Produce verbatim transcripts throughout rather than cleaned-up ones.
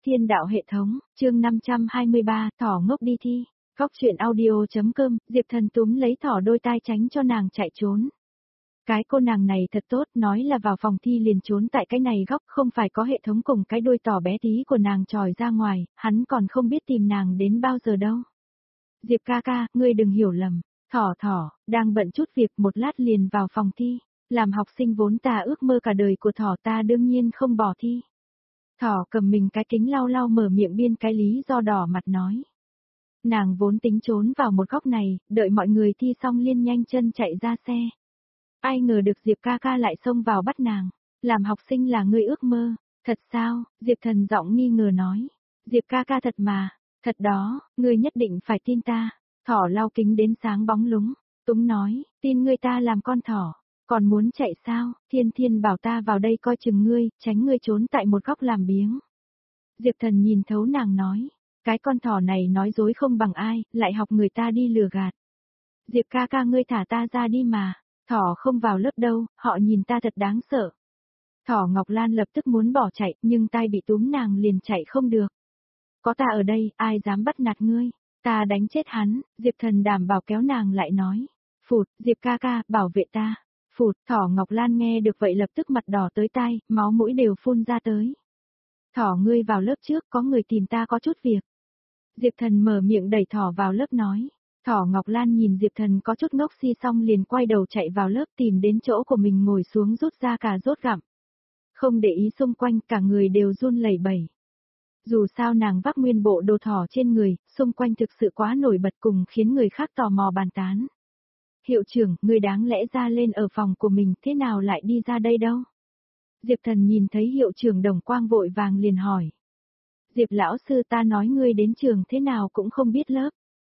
Thiên đạo hệ thống, chương năm trăm hai mươi ba, thỏ ngốc đi thi. Góc truyện audio.com, Diệp Thần túm lấy thỏ đôi tai tránh cho nàng chạy trốn. Cái cô nàng này thật tốt, nói là vào phòng thi liền trốn tại cái này góc, không phải có hệ thống cùng cái đôi tỏ bé tí của nàng tròi ra ngoài, hắn còn không biết tìm nàng đến bao giờ đâu. Diệp ca ca, ngươi đừng hiểu lầm, thỏ thỏ, đang bận chút việc một lát liền vào phòng thi, làm học sinh vốn ta ước mơ cả đời của thỏ ta đương nhiên không bỏ thi. Thỏ cầm mình cái kính lau lau mở miệng biên cái lý do đỏ mặt nói. Nàng vốn tính trốn vào một góc này, đợi mọi người thi xong liên nhanh chân chạy ra xe. Ai ngờ được Diệp ca ca lại xông vào bắt nàng, làm học sinh là ngươi ước mơ, thật sao, Diệp Thần giọng nghi ngờ nói. Diệp ca ca thật mà, thật đó, ngươi nhất định phải tin ta. Thỏ lau kính đến sáng bóng lúng, túng nói, tin ngươi ta làm con thỏ. Còn muốn chạy sao, Thiên Thiên bảo ta vào đây coi chừng ngươi, tránh ngươi trốn tại một góc làm biếng. Diệp Thần nhìn thấu nàng nói, cái con thỏ này nói dối không bằng ai, lại học người ta đi lừa gạt. Diệp ca ca ngươi thả ta ra đi mà, thỏ không vào lớp đâu, họ nhìn ta thật đáng sợ. Thỏ Ngọc Lan lập tức muốn bỏ chạy, nhưng tai bị túm nàng liền chạy không được. Có ta ở đây, ai dám bắt nạt ngươi, ta đánh chết hắn, Diệp Thần đảm bảo kéo nàng lại nói. Phụt, Diệp ca ca, bảo vệ ta. Phụt, thỏ Ngọc Lan nghe được vậy lập tức mặt đỏ tới tai, máu mũi đều phun ra tới. Thỏ ngươi vào lớp trước, có người tìm ta có chút việc. Diệp Thần mở miệng đẩy thỏ vào lớp nói. Thỏ Ngọc Lan nhìn Diệp Thần có chút ngốc si xong liền quay đầu chạy vào lớp tìm đến chỗ của mình ngồi xuống rút ra cà rốt gặm. Không để ý xung quanh, cả người đều run lẩy bẩy. Dù sao nàng vác nguyên bộ đồ thỏ trên người, xung quanh thực sự quá nổi bật cùng khiến người khác tò mò bàn tán. Hiệu trưởng, người đáng lẽ ra lên ở phòng của mình, thế nào lại đi ra đây đâu? Diệp Thần nhìn thấy hiệu trưởng Đồng Quang vội vàng liền hỏi. Diệp lão sư, ta nói ngươi đến trường thế nào cũng không biết lớp.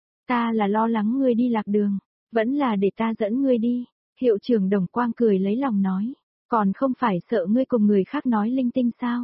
Ta là lo lắng ngươi đi lạc đường, vẫn là để ta dẫn ngươi đi. Hiệu trưởng Đồng Quang cười lấy lòng nói, còn không phải sợ ngươi cùng người khác nói linh tinh sao?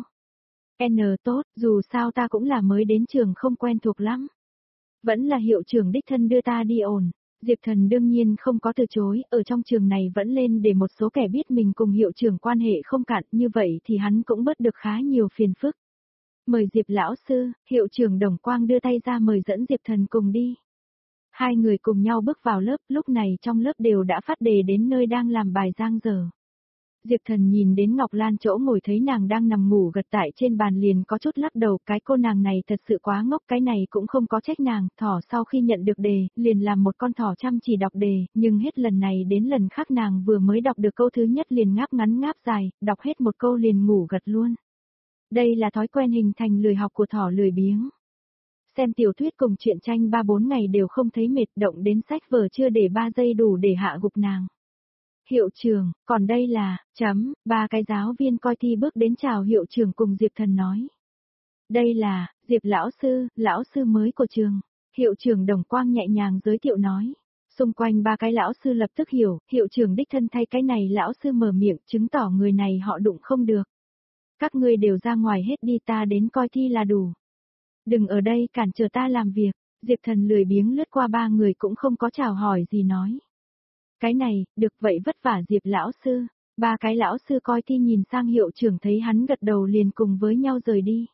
N tốt, dù sao ta cũng là mới đến trường không quen thuộc lắm. Vẫn là hiệu trưởng đích thân đưa ta đi ổn. Diệp Thần đương nhiên không có từ chối, ở trong trường này vẫn lên để một số kẻ biết mình cùng hiệu trưởng quan hệ không cạn, như vậy thì hắn cũng bớt được khá nhiều phiền phức. Mời Diệp lão sư, hiệu trưởng Đồng Quang đưa tay ra mời dẫn Diệp Thần cùng đi. Hai người cùng nhau bước vào lớp, lúc này trong lớp đều đã phát đề đến nơi đang làm bài giang dở. Diệp Thần nhìn đến Ngọc Lan chỗ ngồi thấy nàng đang nằm ngủ gật tại trên bàn liền có chút lắc đầu, cái cô nàng này thật sự quá ngốc, cái này cũng không có trách nàng. Thỏ sau khi nhận được đề, liền làm một con thỏ chăm chỉ đọc đề, nhưng hết lần này đến lần khác nàng vừa mới đọc được câu thứ nhất liền ngáp ngắn ngáp dài, đọc hết một câu liền ngủ gật luôn. Đây là thói quen hình thành lười học của thỏ lười biếng. Xem tiểu thuyết cùng truyện tranh ba bốn ngày đều không thấy mệt, động đến sách vở chưa để ba giây đủ để hạ gục nàng. Hiệu trưởng, còn đây là, chấm, ba cái giáo viên coi thi bước đến chào hiệu trưởng cùng Diệp Thần nói. Đây là, Diệp lão sư, lão sư mới của trường. Hiệu trưởng Đồng Quang nhẹ nhàng giới thiệu nói. Xung quanh ba cái lão sư lập tức hiểu, hiệu trưởng đích thân thay cái này lão sư mở miệng, chứng tỏ người này họ đụng không được. Các ngươi đều ra ngoài hết đi, ta đến coi thi là đủ. Đừng ở đây cản trở ta làm việc. Diệp Thần lười biếng lướt qua ba người cũng không có chào hỏi gì nói. Cái này, được vậy vất vả Diệp lão sư. Ba cái lão sư coi thi nhìn sang hiệu trưởng thấy hắn gật đầu liền cùng với nhau rời đi.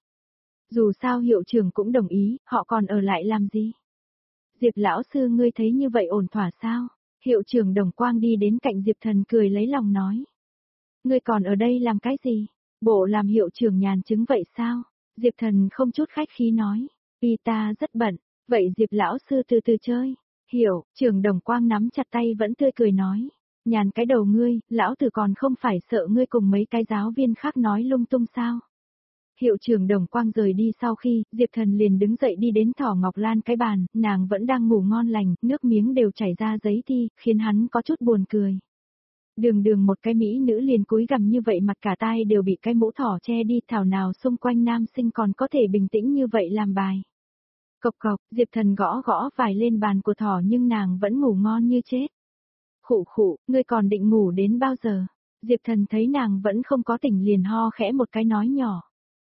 Dù sao hiệu trưởng cũng đồng ý, họ còn ở lại làm gì? Diệp lão sư ngươi thấy như vậy ổn thỏa sao? Hiệu trưởng Đồng Quang đi đến cạnh Diệp Thần cười lấy lòng nói. Ngươi còn ở đây làm cái gì? Bộ làm hiệu trưởng nhàn chứng vậy sao? Diệp Thần không chút khách khí nói. Vì ta rất bận, vậy Diệp lão sư từ từ chơi. Hiểu, trưởng Đồng Quang nắm chặt tay vẫn tươi cười nói. Nhàn cái đầu ngươi, lão tử còn không phải sợ ngươi cùng mấy cái giáo viên khác nói lung tung sao. Hiệu trưởng Đồng Quang rời đi sau khi, Diệp Thần liền đứng dậy đi đến thỏ Ngọc Lan cái bàn, nàng vẫn đang ngủ ngon lành, nước miếng đều chảy ra giấy thi, khiến hắn có chút buồn cười. Đường đường một cái mỹ nữ liền cúi gằm như vậy mặt cả tai đều bị cái mũ thỏ che đi, thảo nào xung quanh nam sinh còn có thể bình tĩnh như vậy làm bài. Cộc cộc, Diệp Thần gõ gõ vài lên bàn của thỏ nhưng nàng vẫn ngủ ngon như chết. Khụ khụ, ngươi còn định ngủ đến bao giờ? Diệp Thần thấy nàng vẫn không có tỉnh liền ho khẽ một cái nói nhỏ.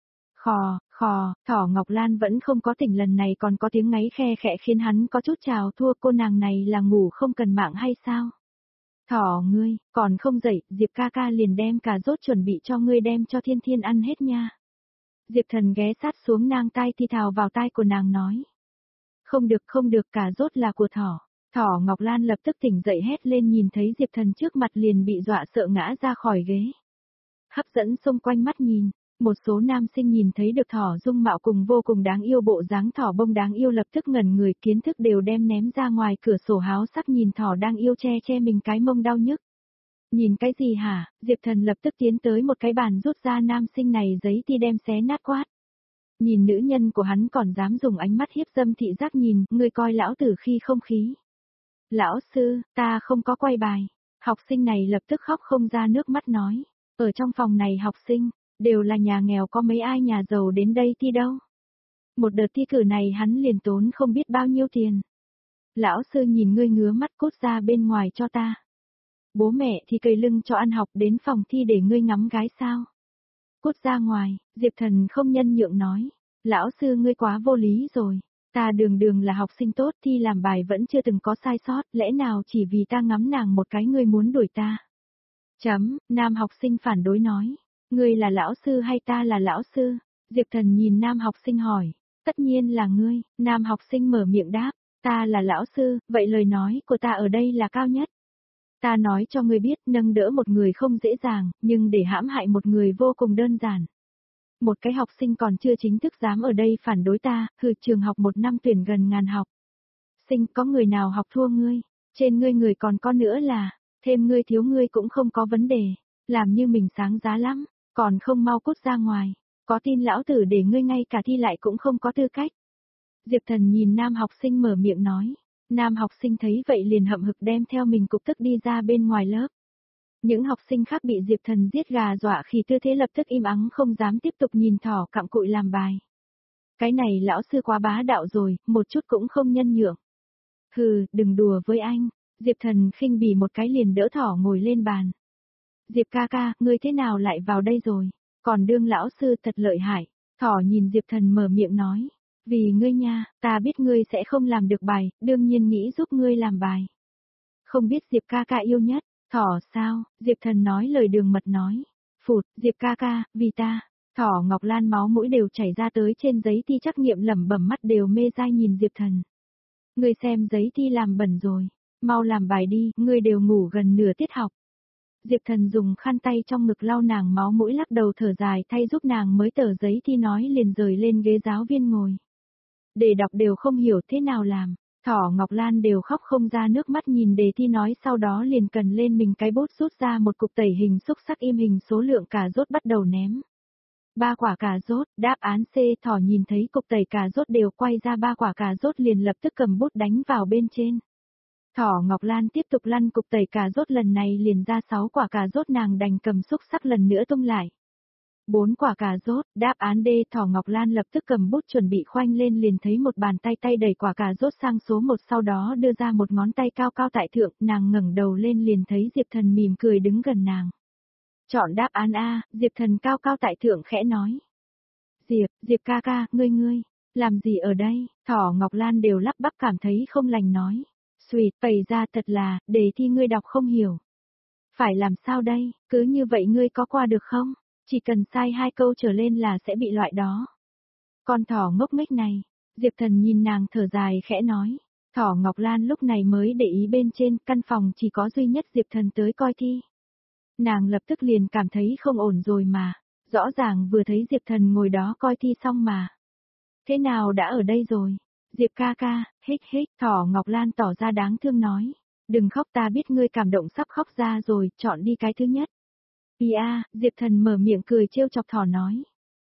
Khò, khò, thỏ Ngọc Lan vẫn không có tỉnh lần này còn có tiếng ngáy khe khẽ khiến hắn có chút chào thua, cô nàng này là ngủ không cần mạng hay sao? Thỏ ngươi, còn không dậy, Diệp ca ca liền đem cà rốt chuẩn bị cho ngươi đem cho Thiên Thiên ăn hết nha. Diệp Thần ghé sát xuống nang tai thì thào vào tai của nàng nói. Không được không được, cà rốt là của thỏ. Thỏ Ngọc Lan lập tức tỉnh dậy hét lên, nhìn thấy Diệp Thần trước mặt liền bị dọa sợ ngã ra khỏi ghế. Hấp dẫn xung quanh mắt nhìn, một số nam sinh nhìn thấy được thỏ dung mạo cùng vô cùng đáng yêu, bộ dáng thỏ bông đáng yêu, lập tức ngẩn người, kiến thức đều đem ném ra ngoài cửa sổ, háo sắc nhìn thỏ đang yêu che che mình cái mông đau nhức. Nhìn cái gì hả? Diệp Thần lập tức tiến tới một cái bàn rút ra nam sinh này giấy thì đem xé nát quát. Nhìn nữ nhân của hắn còn dám dùng ánh mắt hiếp dâm thị giác nhìn, ngươi coi lão tử khi không khí. Lão sư, ta không có quay bài. Học sinh này lập tức khóc không ra nước mắt nói. Ở trong phòng này học sinh, đều là nhà nghèo, có mấy ai nhà giàu đến đây thi đâu. Một đợt thi cử này hắn liền tốn không biết bao nhiêu tiền. Lão sư nhìn ngươi ngứa mắt, cút ra bên ngoài cho ta. Bố mẹ thì cầy lưng cho ăn học, đến phòng thi để ngươi ngắm gái sao. Cút ra ngoài, Diệp Thần không nhân nhượng nói. Lão sư ngươi quá vô lý rồi. Ta đường đường là học sinh tốt, thi làm bài vẫn chưa từng có sai sót, lẽ nào chỉ vì ta ngắm nàng một cái ngươi muốn đuổi ta? Chấm, nam học sinh phản đối nói. Ngươi là lão sư hay ta là lão sư? Diệp Thần nhìn nam học sinh hỏi. Tất nhiên là ngươi, nam học sinh mở miệng đáp. Ta là lão sư, vậy lời nói của ta ở đây là cao nhất. Ta nói cho ngươi biết, nâng đỡ một người không dễ dàng, nhưng để hãm hại một người vô cùng đơn giản. Một cái học sinh còn chưa chính thức dám ở đây phản đối ta, hừ, trường học một năm tuyển gần ngàn học sinh, có người nào học thua ngươi? Trên ngươi người còn có nữa là, thêm ngươi thiếu ngươi cũng không có vấn đề, làm như mình sáng giá lắm, còn không mau cút ra ngoài, có tin lão tử để ngươi ngay cả thi lại cũng không có tư cách. Diệp Thần nhìn nam học sinh mở miệng nói, nam học sinh thấy vậy liền hậm hực đem theo mình cục tức đi ra bên ngoài lớp. Những học sinh khác bị Diệp Thần giết gà dọa khỉ tư thế lập tức im ắng không dám tiếp tục nhìn thỏ cặm cụi làm bài. Cái này lão sư quá bá đạo rồi, một chút cũng không nhân nhượng. Hừ, đừng đùa với anh. Diệp Thần khinh bỉ một cái liền đỡ thỏ ngồi lên bàn. Diệp ca ca, ngươi thế nào lại vào đây rồi? Còn đương lão sư thật lợi hại. Thỏ nhìn Diệp Thần mở miệng nói. Vì ngươi nha, ta biết ngươi sẽ không làm được bài, đương nhiên nghĩ giúp ngươi làm bài. Không biết Diệp ca ca yêu nhất. Thỏ sao? Diệp Thần nói lời đường mật nói. Phụt, Diệp ca ca, vì ta. Thỏ Ngọc Lan máu mũi đều chảy ra tới trên giấy thi trắc nghiệm, lẩm bẩm mắt đều mê dai nhìn Diệp Thần. Ngươi xem giấy thi làm bẩn rồi. Mau làm bài đi, ngươi đều ngủ gần nửa tiết học. Diệp Thần dùng khăn tay trong ngực lau nàng máu mũi, lắc đầu thở dài thay giúp nàng mới tờ giấy thi nói liền rời lên ghế giáo viên ngồi. Để đọc đều không hiểu thế nào làm. Thỏ Ngọc Lan đều khóc không ra nước mắt nhìn đề thi nói, sau đó liền cần lên mình cái bút rút ra một cục tẩy hình xúc sắc im hình số lượng cà rốt bắt đầu ném. Ba quả cà rốt, đáp án C. Thỏ nhìn thấy cục tẩy cà rốt đều quay ra ba quả cà rốt liền lập tức cầm bút đánh vào bên trên. Thỏ Ngọc Lan tiếp tục lăn cục tẩy cà rốt, lần này liền ra sáu quả cà rốt, nàng đành cầm xúc sắc lần nữa tung lại. Bốn quả cà rốt, đáp án D. Thỏ Ngọc Lan lập tức cầm bút chuẩn bị khoanh lên liền thấy một bàn tay tay đẩy quả cà rốt sang số một, sau đó đưa ra một ngón tay cao cao tại thượng, nàng ngẩng đầu lên liền thấy Diệp Thần mỉm cười đứng gần nàng. Chọn đáp án A. Diệp Thần cao cao tại thượng khẽ nói. Diệp, Diệp ca ca, ngươi ngươi, làm gì ở đây? Thỏ Ngọc Lan đều lắp bắp cảm thấy không lành nói. Xùi, tẩy ra thật là, đề thi ngươi đọc không hiểu. Phải làm sao đây, cứ như vậy ngươi có qua được không? Chỉ cần sai hai câu trở lên là sẽ bị loại đó. Con thỏ ngốc nghếch này, Diệp Thần nhìn nàng thở dài khẽ nói. Thỏ Ngọc Lan lúc này mới để ý bên trên căn phòng chỉ có duy nhất Diệp Thần tới coi thi. Nàng lập tức liền cảm thấy không ổn rồi mà, rõ ràng vừa thấy Diệp Thần ngồi đó coi thi xong mà. Thế nào đã ở đây rồi? Diệp ca ca, hích hích, Thỏ Ngọc Lan tỏ ra đáng thương nói. Đừng khóc, ta biết ngươi cảm động sắp khóc ra rồi, chọn đi cái thứ nhất. Ý a, Diệp Thần mở miệng cười trêu chọc thỏ nói.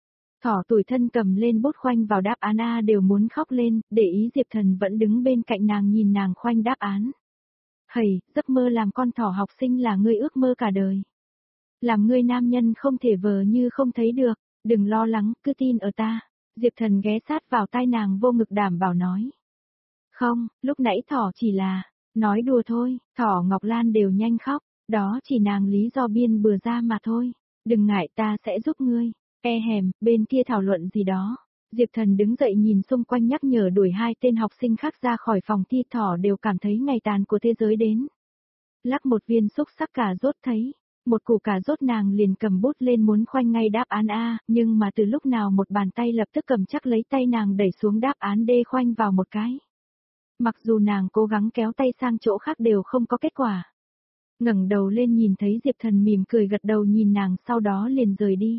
Thỏ tủi thân cầm lên bút khoanh vào đáp án A đều muốn khóc lên, để ý Diệp Thần vẫn đứng bên cạnh nàng nhìn nàng khoanh đáp án. Hầy, giấc mơ làm con thỏ học sinh là ngươi ước mơ cả đời. Làm ngươi nam nhân không thể vờ như không thấy được, đừng lo lắng, cứ tin ở ta. Diệp Thần ghé sát vào tai nàng vô ngực đảm bảo nói. Không, lúc nãy thỏ chỉ là, nói đùa thôi, Thỏ Ngọc Lan đều nhanh khóc, đó chỉ nàng lý do biên bừa ra mà thôi, đừng ngại ta sẽ giúp ngươi, e hèm, bên kia thảo luận gì đó. Diệp Thần đứng dậy nhìn xung quanh nhắc nhở đuổi hai tên học sinh khác ra khỏi phòng thi, thỏ đều cảm thấy ngày tàn của thế giới đến. Lắc một viên xúc sắc cà rốt thấy, Một củ cà rốt nàng liền cầm bút lên muốn khoanh ngay đáp án A, nhưng mà từ lúc nào một bàn tay lập tức cầm chắc lấy tay nàng đẩy xuống đáp án D khoanh vào một cái. Mặc dù nàng cố gắng kéo tay sang chỗ khác đều không có kết quả. Ngẩng đầu lên nhìn thấy Diệp Thần mỉm cười gật đầu nhìn nàng sau đó liền rời đi.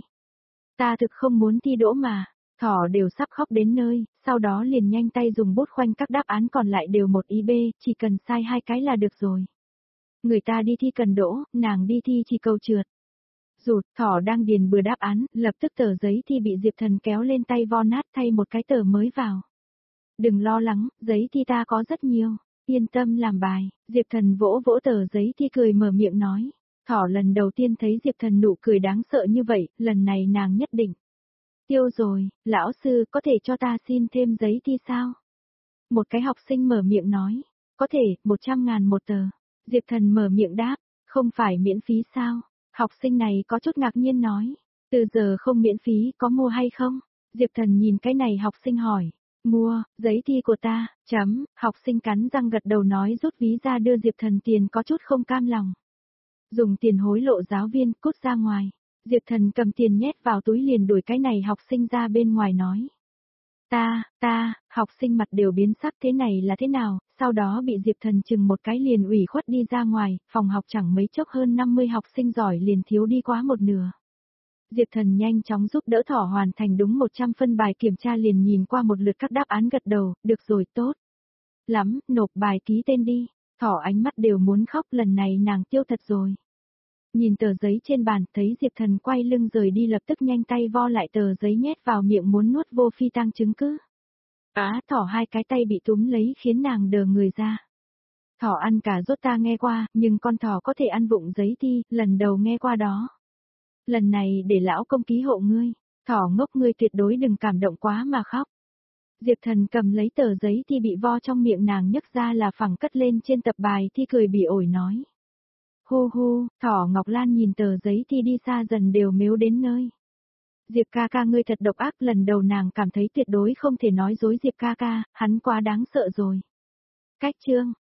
Ta thực không muốn thi đỗ mà, thỏ đều sắp khóc đến nơi, sau đó liền nhanh tay dùng bút khoanh các đáp án còn lại đều một ý B, chỉ cần sai hai cái là được rồi. Người ta đi thi cần đỗ, nàng đi thi chỉ cầu trượt. Rụt, thỏ đang điền bừa đáp án, lập tức tờ giấy thi bị Diệp Thần kéo lên tay vo nát thay một cái tờ mới vào. Đừng lo lắng, giấy thi ta có rất nhiều, yên tâm làm bài, Diệp Thần vỗ vỗ tờ giấy thi cười mở miệng nói. Thỏ lần đầu tiên thấy Diệp Thần nụ cười đáng sợ như vậy, lần này nàng nhất định. Tiêu rồi, lão sư có thể cho ta xin thêm giấy thi sao? Một cái học sinh mở miệng nói, có thể, một trăm ngàn một tờ. Diệp Thần mở miệng đáp, không phải miễn phí sao? Học sinh này có chút ngạc nhiên nói, từ giờ không miễn phí có mua hay không? Diệp Thần nhìn cái này học sinh hỏi, mua, giấy thi của ta, chấm, học sinh cắn răng gật đầu nói rút ví ra đưa Diệp Thần tiền có chút không cam lòng. Dùng tiền hối lộ giáo viên, cút ra ngoài. Diệp Thần cầm tiền nhét vào túi liền đuổi cái này học sinh ra bên ngoài nói. Ta, ta, học sinh mặt đều biến sắc thế này là thế nào, sau đó bị Diệp Thần chừng một cái liền ủy khuất đi ra ngoài, phòng học chẳng mấy chốc hơn năm mươi học sinh giỏi liền thiếu đi quá một nửa. Diệp Thần nhanh chóng giúp đỡ thỏ hoàn thành đúng một trăm phân bài kiểm tra liền nhìn qua một lượt các đáp án gật đầu, được rồi tốt. Lắm, nộp bài ký tên đi, thỏ ánh mắt đều muốn khóc lần này nàng tiêu thật rồi. Nhìn tờ giấy trên bàn, thấy Diệp Thần quay lưng rời đi lập tức nhanh tay vo lại tờ giấy nhét vào miệng muốn nuốt vô phi tang chứng cứ. Á, thỏ hai cái tay bị túm lấy khiến nàng đờ người ra. Thỏ ăn cà rốt ta nghe qua, nhưng con thỏ có thể ăn vụng giấy thi, lần đầu nghe qua đó. Lần này để lão công ký hộ ngươi, thỏ ngốc ngươi tuyệt đối đừng cảm động quá mà khóc. Diệp Thần cầm lấy tờ giấy thi bị vo trong miệng nàng nhấc ra là phẳng cất lên trên tập bài thi cười bỉ ổi nói. Hu hu, thỏ Ngọc Lan nhìn tờ giấy thi đi xa dần đều mếu đến nơi. Diệp ca ca ngươi thật độc ác, lần đầu nàng cảm thấy tuyệt đối không thể nói dối Diệp ca ca, hắn quá đáng sợ rồi. Cách chương